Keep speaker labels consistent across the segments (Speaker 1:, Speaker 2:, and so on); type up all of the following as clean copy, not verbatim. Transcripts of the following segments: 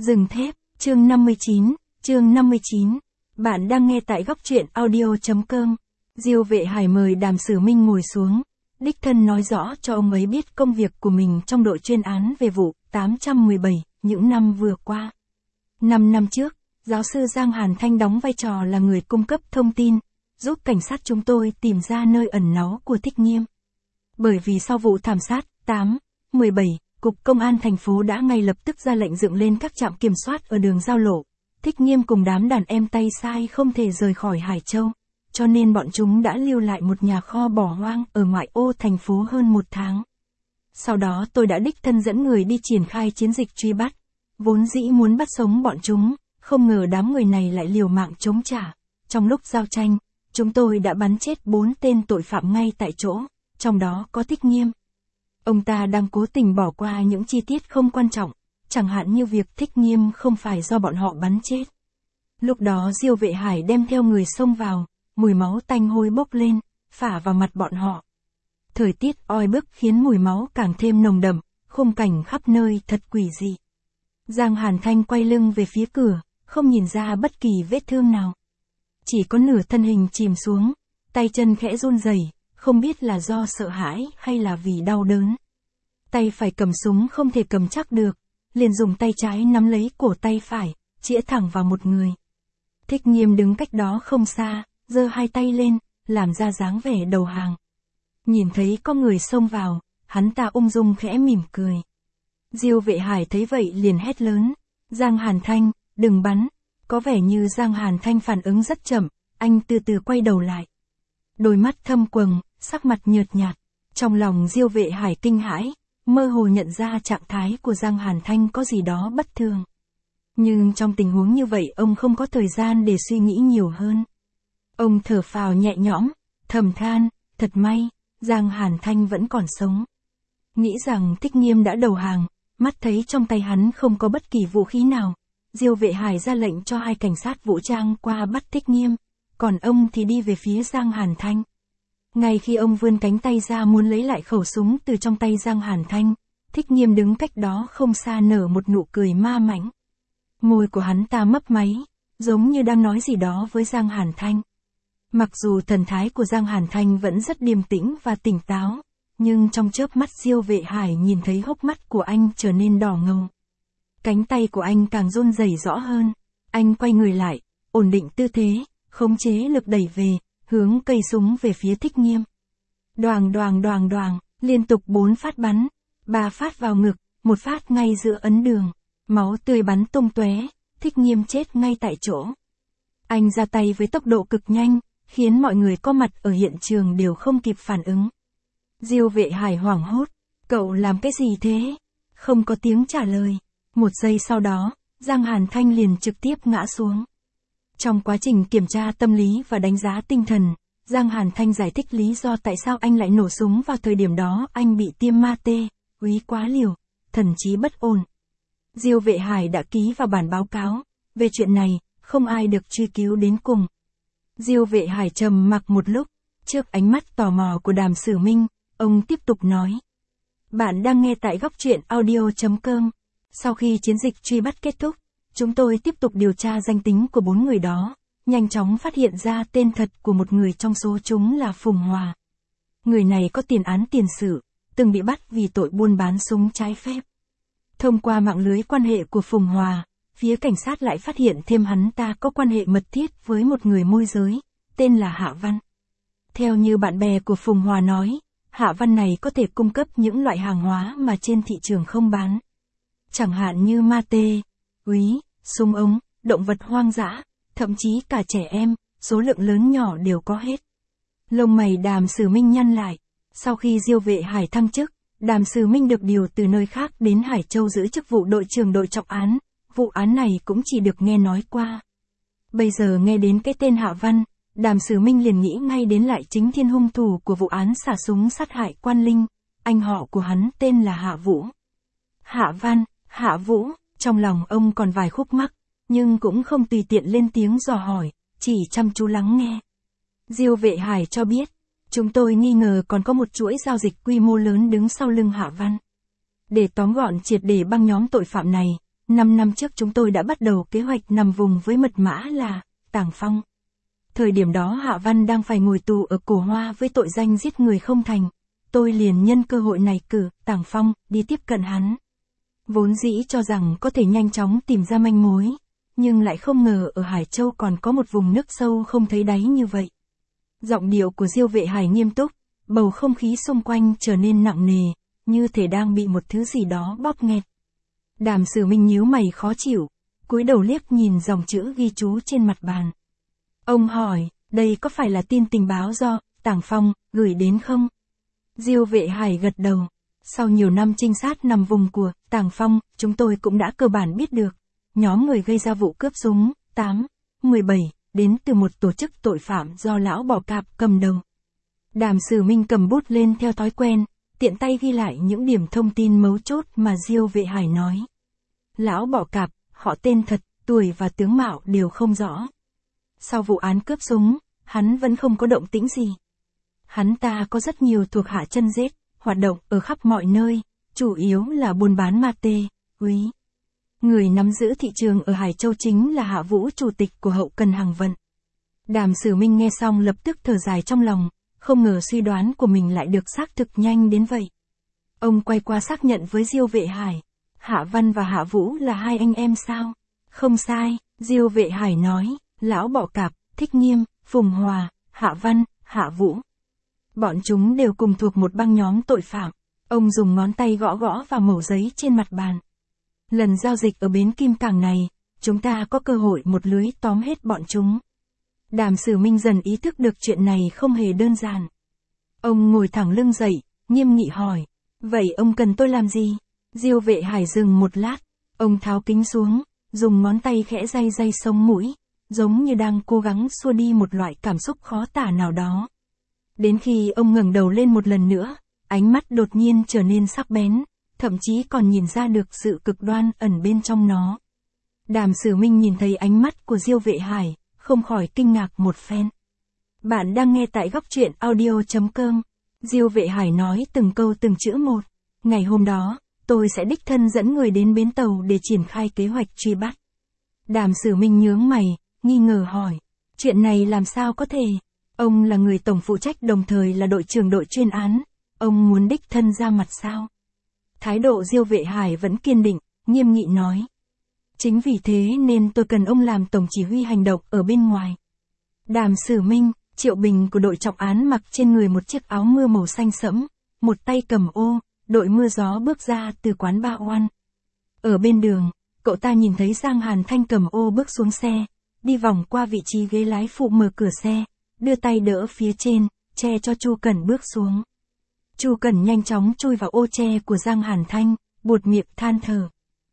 Speaker 1: Rừng thép, chương 59. Bạn đang nghe tại góc truyện audio.com. Diêu Vệ Hải mời Đàm Sử Minh ngồi xuống, đích thân nói rõ cho ông ấy biết công việc của mình trong đội chuyên án về vụ 817, những năm vừa qua. 5 năm trước, giáo sư Giang Hàn Thanh đóng vai trò là người cung cấp thông tin, giúp cảnh sát chúng tôi tìm ra nơi ẩn náu của Thích Nghiêm. Bởi vì sau vụ thảm sát 8/17, Cục Công an thành phố đã ngay lập tức ra lệnh dựng lên các trạm kiểm soát ở đường giao lộ. Thích Nghiêm cùng đám đàn em tay sai không thể rời khỏi Hải Châu, cho nên bọn chúng đã lưu lại một nhà kho bỏ hoang ở ngoại ô thành phố hơn 1 tháng. Sau đó tôi đã đích thân dẫn người đi triển khai chiến dịch truy bắt, vốn dĩ muốn bắt sống bọn chúng, không ngờ đám người này lại liều mạng chống trả. Trong lúc giao tranh, chúng tôi đã bắn chết 4 tên tội phạm ngay tại chỗ, trong đó có Thích Nghiêm. Ông ta đang cố tình bỏ qua những chi tiết không quan trọng, chẳng hạn như việc Thích Nghiêm không phải do bọn họ bắn chết. Lúc đó Diêu Vệ Hải đem theo người xông vào, mùi máu tanh hôi bốc lên, phả vào mặt bọn họ. Thời tiết oi bức khiến mùi máu càng thêm nồng đậm, khung cảnh khắp nơi thật quỷ dị. Giang Hàn Thanh quay lưng về phía cửa, không nhìn ra bất kỳ vết thương nào. Chỉ có nửa thân hình chìm xuống, tay chân khẽ run rẩy, không biết là do sợ hãi hay là vì đau đớn. Tay phải cầm súng không thể cầm chắc được, liền dùng tay trái nắm lấy cổ tay phải, chĩa thẳng vào một người. Thích Nghiêm đứng cách đó không xa, giơ hai tay lên, làm ra dáng vẻ đầu hàng. Nhìn thấy có người xông vào, hắn ta ung dung khẽ mỉm cười. Diêu Vệ Hải thấy vậy liền hét lớn, Giang Hàn Thanh, đừng bắn. Có vẻ như Giang Hàn Thanh phản ứng rất chậm, anh từ từ quay đầu lại. Đôi mắt thâm quầng, sắc mặt nhợt nhạt. Trong lòng Diêu Vệ Hải kinh hãi, mơ hồ nhận ra trạng thái của Giang Hàn Thanh có gì đó bất thường. Nhưng trong tình huống như vậy ông không có thời gian để suy nghĩ nhiều hơn. Ông thở phào nhẹ nhõm, thầm than, thật may, Giang Hàn Thanh vẫn còn sống. Nghĩ rằng Thích Nghiêm đã đầu hàng, mắt thấy trong tay hắn không có bất kỳ vũ khí nào. Diêu Vệ Hải ra lệnh cho 2 cảnh sát vũ trang qua bắt Thích Nghiêm, còn ông thì đi về phía Giang Hàn Thanh. Ngay khi ông vươn cánh tay ra muốn lấy lại khẩu súng từ trong tay Giang Hàn Thanh, Thích Nghiêm đứng cách đó không xa nở một nụ cười ma mãnh. Môi của hắn ta mấp máy, giống như đang nói gì đó với Giang Hàn Thanh. Mặc dù thần thái của Giang Hàn Thanh vẫn rất điềm tĩnh và tỉnh táo, nhưng trong chớp mắt Diêu Vệ Hải nhìn thấy hốc mắt của anh trở nên đỏ ngầu. Cánh tay của anh càng run rẩy rõ hơn, anh quay người lại, ổn định tư thế, khống chế lực đẩy về, hướng cây súng về phía Thích Nghiêm. Đoàng đoàng đoàng đoàng, liên tục 4 phát bắn, 3 phát vào ngực, 1 phát ngay giữa ấn đường, máu tươi bắn tung tóe, Thích Nghiêm chết ngay tại chỗ. Anh ra tay với tốc độ cực nhanh, khiến mọi người có mặt ở hiện trường đều không kịp phản ứng. Diêu Vệ Hải hoảng hốt, cậu làm cái gì thế? Không có tiếng trả lời. 1 giây sau đó, Giang Hàn Thanh liền trực tiếp ngã xuống. Trong quá trình kiểm tra tâm lý và đánh giá tinh thần, Giang Hàn Thanh giải thích lý do tại sao anh lại nổ súng vào thời điểm đó. Anh bị tiêm ma tê, úy quá liều, thần trí bất ổn. Diêu Vệ Hải đã ký vào bản báo cáo, về chuyện này, không ai được truy cứu đến cùng. Diêu Vệ Hải trầm mặc một lúc, trước ánh mắt tò mò của Đàm Sử Minh, ông tiếp tục nói. Bạn đang nghe tại góc truyện audio.com. Sau khi chiến dịch truy bắt kết thúc, chúng tôi tiếp tục điều tra danh tính của 4 người đó, nhanh chóng phát hiện ra tên thật của một người trong số chúng là Phùng Hòa. Người này có tiền án tiền sự, từng bị bắt vì tội buôn bán súng trái phép. Thông qua mạng lưới quan hệ của Phùng Hòa, phía cảnh sát lại phát hiện thêm hắn ta có quan hệ mật thiết với một người môi giới, tên là Hạ Văn. Theo như bạn bè của Phùng Hòa nói, Hạ Văn này có thể cung cấp những loại hàng hóa mà trên thị trường không bán. Chẳng hạn như ma tê, úy, súng ống, động vật hoang dã, thậm chí cả trẻ em, số lượng lớn nhỏ đều có hết. Lông mày Đàm Sử Minh nhăn lại. Sau khi Diêu Vệ Hải thăng chức, Đàm Sử Minh được điều từ nơi khác đến Hải Châu giữ chức vụ đội trưởng đội trọng án. Vụ án này cũng chỉ được nghe nói qua. Bây giờ nghe đến cái tên Hạ Văn, Đàm Sử Minh liền nghĩ ngay đến lại chính thiên hung thủ của vụ án xả súng sát hại Quan Linh. Anh họ của hắn tên là Hạ Vũ. Hạ Văn, Hạ Vũ, trong lòng ông còn vài khúc mắc, nhưng cũng không tùy tiện lên tiếng dò hỏi, chỉ chăm chú lắng nghe. Diêu Vệ Hải cho biết, chúng tôi nghi ngờ còn có một chuỗi giao dịch quy mô lớn đứng sau lưng Hạ Văn. Để tóm gọn triệt để băng nhóm tội phạm này, 5 năm trước chúng tôi đã bắt đầu kế hoạch nằm vùng với mật mã là Tàng Phong. Thời điểm đó Hạ Văn đang phải ngồi tù ở Cổ Hoa với tội danh giết người không thành. Tôi liền nhân cơ hội này cử Tàng Phong đi tiếp cận hắn. Vốn dĩ cho rằng có thể nhanh chóng tìm ra manh mối, nhưng lại không ngờ ở Hải Châu còn có một vùng nước sâu không thấy đáy như vậy. Giọng điệu của Diêu Vệ Hải nghiêm túc, bầu không khí xung quanh trở nên nặng nề, như thể đang bị một thứ gì đó bóp nghẹt. Đàm Sử Minh nhíu mày khó chịu, cúi đầu liếc nhìn dòng chữ ghi chú trên mặt bàn. Ông hỏi, đây có phải là tin tình báo do Tàng Phong gửi đến không? Diêu Vệ Hải gật đầu. Sau nhiều năm trinh sát nằm vùng của Tàng Phong, chúng tôi cũng đã cơ bản biết được. Nhóm người gây ra vụ cướp súng 8-17 đến từ một tổ chức tội phạm do lão Bỏ Cạp cầm đầu. Đàm Sử Minh cầm bút lên theo thói quen, tiện tay ghi lại những điểm thông tin mấu chốt mà Diêu Vệ Hải nói. Lão Bỏ Cạp, họ tên thật, tuổi và tướng mạo đều không rõ. Sau vụ án cướp súng, hắn vẫn không có động tĩnh gì. Hắn ta có rất nhiều thuộc hạ chân rết, hoạt động ở khắp mọi nơi, chủ yếu là buôn bán ma tê, úy. Người nắm giữ thị trường ở Hải Châu chính là Hạ Vũ, chủ tịch của Hậu Cần Hàng Vận. Đàm Sử Minh nghe xong lập tức thở dài trong lòng, không ngờ suy đoán của mình lại được xác thực nhanh đến vậy. Ông quay qua xác nhận với Diêu Vệ Hải, Hạ Văn và Hạ Vũ là hai anh em sao? Không sai, Diêu Vệ Hải nói, lão Bỏ Cạp, Thích Nghiêm, Phùng Hòa, Hạ Văn, Hạ Vũ. Bọn chúng đều cùng thuộc một băng nhóm tội phạm. Ông dùng ngón tay gõ gõ vào mẩu giấy trên mặt bàn. Lần giao dịch ở bến Kim Cảng này, chúng ta có cơ hội một lưới tóm hết bọn chúng. Đàm Sử Minh dần ý thức được chuyện này không hề đơn giản. Ông ngồi thẳng lưng dậy, nghiêm nghị hỏi, vậy ông cần tôi làm gì? Diêu Vệ Hải dừng một lát, ông tháo kính xuống, dùng ngón tay khẽ day day sống mũi, giống như đang cố gắng xua đi một loại cảm xúc khó tả nào đó. Đến khi ông ngẩng đầu lên một lần nữa, ánh mắt đột nhiên trở nên sắc bén, thậm chí còn nhìn ra được sự cực đoan ẩn bên trong nó. Đàm Sử Minh nhìn thấy ánh mắt của Diêu Vệ Hải, không khỏi kinh ngạc một phen. Bạn đang nghe tại góc truyện audio.com. Diêu Vệ Hải nói từng câu từng chữ một. Ngày hôm đó, tôi sẽ đích thân dẫn người đến bến tàu để triển khai kế hoạch truy bắt. Đàm Sử Minh nhướng mày, nghi ngờ hỏi. Chuyện này làm sao có thể? Ông là người tổng phụ trách đồng thời là đội trưởng đội chuyên án. Ông muốn đích thân ra mặt sao? Thái độ Diêu Vệ Hải vẫn kiên định, nghiêm nghị nói. Chính vì thế nên tôi cần ông làm tổng chỉ huy hành động ở bên ngoài. Đàm Sử Minh, Triệu Bình của đội trọng án mặc trên người một chiếc áo mưa màu xanh sẫm, một tay cầm ô, đội mưa gió bước ra từ quán Ba Oan. Ở bên đường, cậu ta nhìn thấy Giang Hàn Thanh cầm ô bước xuống xe, đi vòng qua vị trí ghế lái phụ mở cửa xe, đưa tay đỡ phía trên, che cho Chu Cẩn bước xuống. Chu Cẩn nhanh chóng chui vào ô che của Giang Hàn Thanh, buột miệng than thở.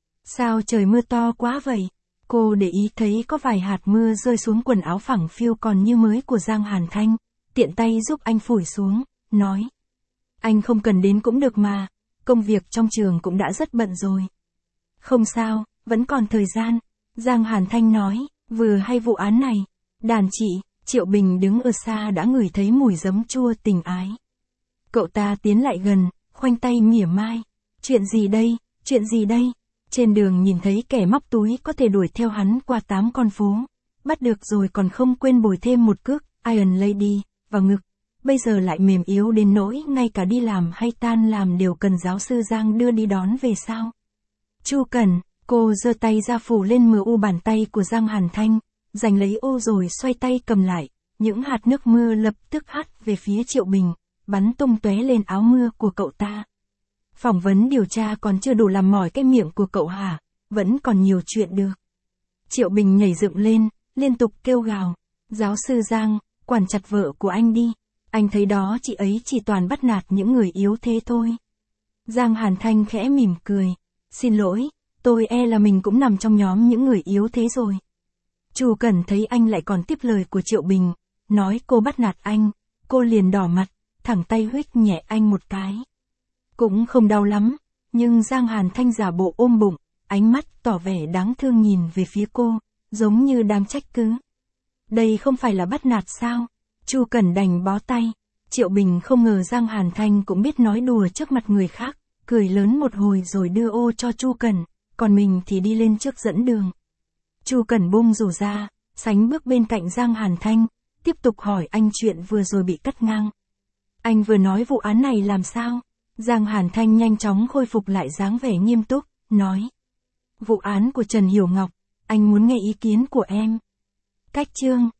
Speaker 1: Sao trời mưa to quá vậy? Cô để ý thấy có vài hạt mưa rơi xuống quần áo phẳng phiu còn như mới của Giang Hàn Thanh, tiện tay giúp anh phủi xuống, nói. Anh không cần đến cũng được mà, công việc trong trường cũng đã rất bận rồi. Không sao, vẫn còn thời gian, Giang Hàn Thanh nói, vừa hay vụ án này, đàn chị, Triệu Bình đứng ở xa đã ngửi thấy mùi giấm chua tình ái. Cậu ta tiến lại gần, khoanh tay mỉa mai. Chuyện gì đây, chuyện gì đây? Trên đường nhìn thấy kẻ móc túi có thể đuổi theo hắn qua 8 con phố. Bắt được rồi còn không quên bồi thêm một cước, Iron Lady, vào ngực. Bây giờ lại mềm yếu đến nỗi ngay cả đi làm hay tan làm đều cần giáo sư Giang đưa đi đón về sao? Chu Cẩn, cô giơ tay ra phủ lên mờ u bàn tay của Giang Hàn Thanh, giành lấy ô rồi xoay tay cầm lại. Những hạt nước mưa lập tức hắt về phía Triệu Bình, bắn tung tóe lên áo mưa của cậu ta. Phỏng vấn điều tra còn chưa đủ làm mỏi cái miệng của cậu hả? Vẫn còn nhiều chuyện được. Triệu Bình nhảy dựng lên, liên tục kêu gào. Giáo sư Giang, quản chặt vợ của anh đi. Anh thấy đó chị ấy chỉ toàn bắt nạt những người yếu thế thôi. Giang Hàn Thanh khẽ mỉm cười. Xin lỗi, tôi e là mình cũng nằm trong nhóm những người yếu thế rồi. Chu Cẩn thấy anh lại còn tiếp lời của Triệu Bình, nói cô bắt nạt anh, cô liền đỏ mặt, thẳng tay huých nhẹ anh một cái. Cũng không đau lắm, nhưng Giang Hàn Thanh giả bộ ôm bụng, ánh mắt tỏ vẻ đáng thương nhìn về phía cô, giống như đang trách cứ. Đây không phải là bắt nạt sao? Chu Cẩn đành bó tay. Triệu Bình không ngờ Giang Hàn Thanh cũng biết nói đùa trước mặt người khác, cười lớn một hồi rồi đưa ô cho Chu Cẩn, còn mình thì đi lên trước dẫn đường. Chu Cẩn bung rủ ra, sánh bước bên cạnh Giang Hàn Thanh, tiếp tục hỏi anh chuyện vừa rồi bị cắt ngang. Anh vừa nói vụ án này làm sao? Giang Hàn Thanh nhanh chóng khôi phục lại dáng vẻ nghiêm túc, nói. Vụ án của Trần Hiểu Ngọc, anh muốn nghe ý kiến của em. Cách chương